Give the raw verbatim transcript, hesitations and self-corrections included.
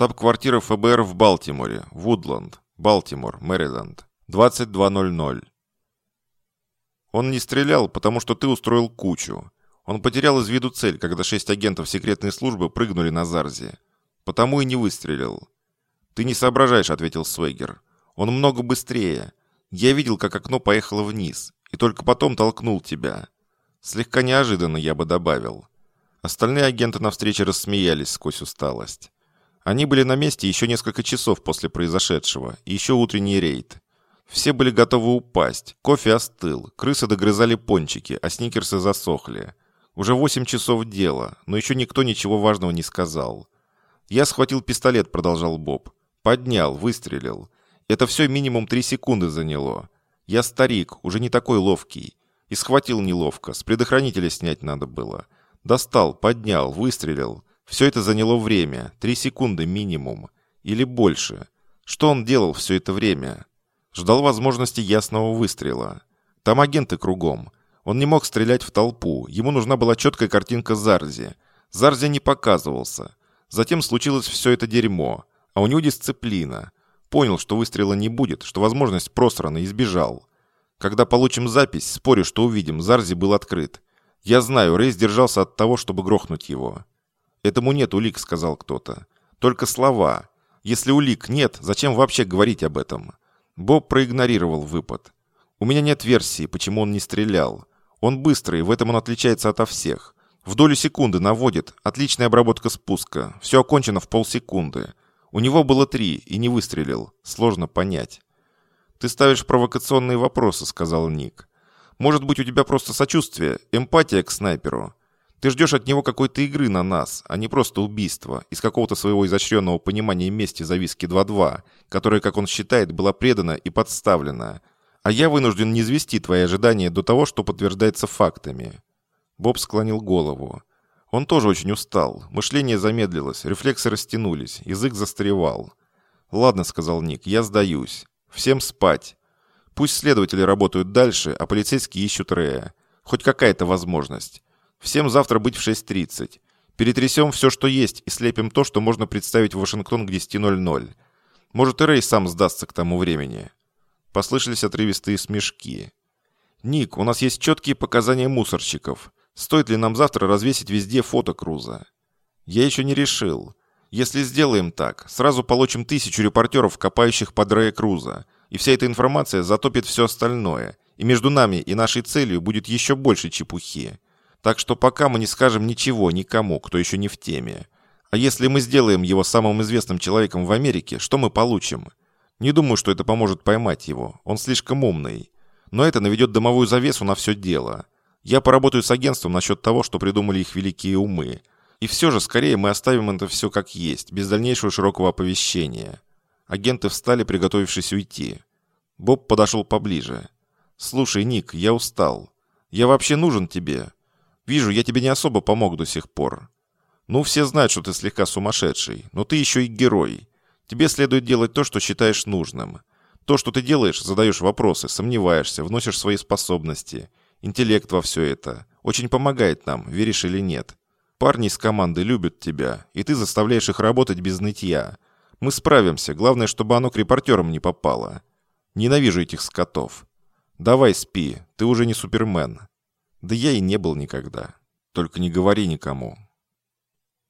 Штаб-квартира эф бэ эр в Балтиморе, Вудланд, Балтимор, Мэриленд, двадцать два ноль ноль. Он не стрелял, потому что ты устроил кучу. Он потерял из виду цель, когда шесть агентов секретной службы прыгнули на Зарзи. Потому и не выстрелил. «Ты не соображаешь», — ответил Свегер. «Он много быстрее. Я видел, как окно поехало вниз, и только потом толкнул тебя. Слегка неожиданно, я бы добавил». Остальные агенты на встрече рассмеялись сквозь усталость. Они были на месте еще несколько часов после произошедшего, и еще утренний рейд. Все были готовы упасть, кофе остыл, крысы догрызали пончики, а сникерсы засохли. Уже восемь часов дела, но еще никто ничего важного не сказал. «Я схватил пистолет», — продолжал Боб. «Поднял, выстрелил. Это все минимум три секунды заняло. Я старик, уже не такой ловкий. И схватил неловко, с предохранителя снять надо было. Достал, поднял, выстрелил. Все это заняло время, три секунды минимум. Или больше. Что он делал все это время? Ждал возможности ясного выстрела. Там агенты кругом. Он не мог стрелять в толпу. Ему нужна была четкая картинка Зарзи. Зарзи не показывался. Затем случилось все это дерьмо. А у него дисциплина. Понял, что выстрела не будет, что возможность просрана, и сбежал. Когда получим запись, спорю, что увидим, Зарзи был открыт. Я знаю, Рэй сдержался от того, чтобы грохнуть его. «Этому нет улик», — сказал кто-то. «Только слова. Если улик нет, зачем вообще говорить об этом?» Боб проигнорировал выпад. «У меня нет версии, почему он не стрелял. Он быстрый, в этом он отличается ото всех. В долю секунды наводит, отличная обработка спуска. Все окончено в полсекунды. У него было три, и не выстрелил. Сложно понять». «Ты ставишь провокационные вопросы», — сказал Ник. «Может быть, у тебя просто сочувствие, эмпатия к снайперу. Ты ждешь от него какой-то игры на нас, а не просто убийства, из какого-то своего изощренного понимания мести за виски два-два, которая, как он считает, была предана и подставлена. А я вынужден низвести твои ожидания до того, что подтверждается фактами». Боб склонил голову. Он тоже очень устал. Мышление замедлилось, рефлексы растянулись, язык застаревал. «Ладно», — сказал Ник, — «я сдаюсь. Всем спать. Пусть следователи работают дальше, а полицейские ищут Рэя. Хоть какая-то возможность. Всем завтра быть в шесть тридцать. Перетрясем все, что есть, и слепим то, что можно представить в Вашингтон к десяти ноль-ноль. Может, и Рэй сам сдастся к тому времени». Послышались отрывистые смешки. «Ник, у нас есть четкие показания мусорщиков. Стоит ли нам завтра развесить везде фото Круза?» «Я еще не решил. Если сделаем так, сразу получим тысячу репортеров, копающих под Рэя Круза, и вся эта информация затопит все остальное, и между нами и нашей целью будет еще больше чепухи. Так что пока мы не скажем ничего никому, кто еще не в теме. А если мы сделаем его самым известным человеком в Америке, что мы получим? Не думаю, что это поможет поймать его. Он слишком умный. Но это наведет дымовую завесу на все дело. Я поработаю с агентством насчет того, что придумали их великие умы. И все же, скорее мы оставим это все как есть, без дальнейшего широкого оповещения». Агенты встали, приготовившись уйти. Боб подошел поближе. «Слушай, Ник, я устал. Я вообще нужен тебе? Вижу, я тебе не особо помог до сих пор. Ну, все знают, что ты слегка сумасшедший, но ты еще и герой. Тебе следует делать то, что считаешь нужным. То, что ты делаешь, задаешь вопросы, сомневаешься, вносишь свои способности. Интеллект во все это. Очень помогает нам, веришь или нет. Парни из команды любят тебя, и ты заставляешь их работать без нытья. Мы справимся, главное, чтобы оно к репортерам не попало. Ненавижу этих скотов. Давай спи, ты уже не Супермен». «Да я и не был никогда. Только не говори никому».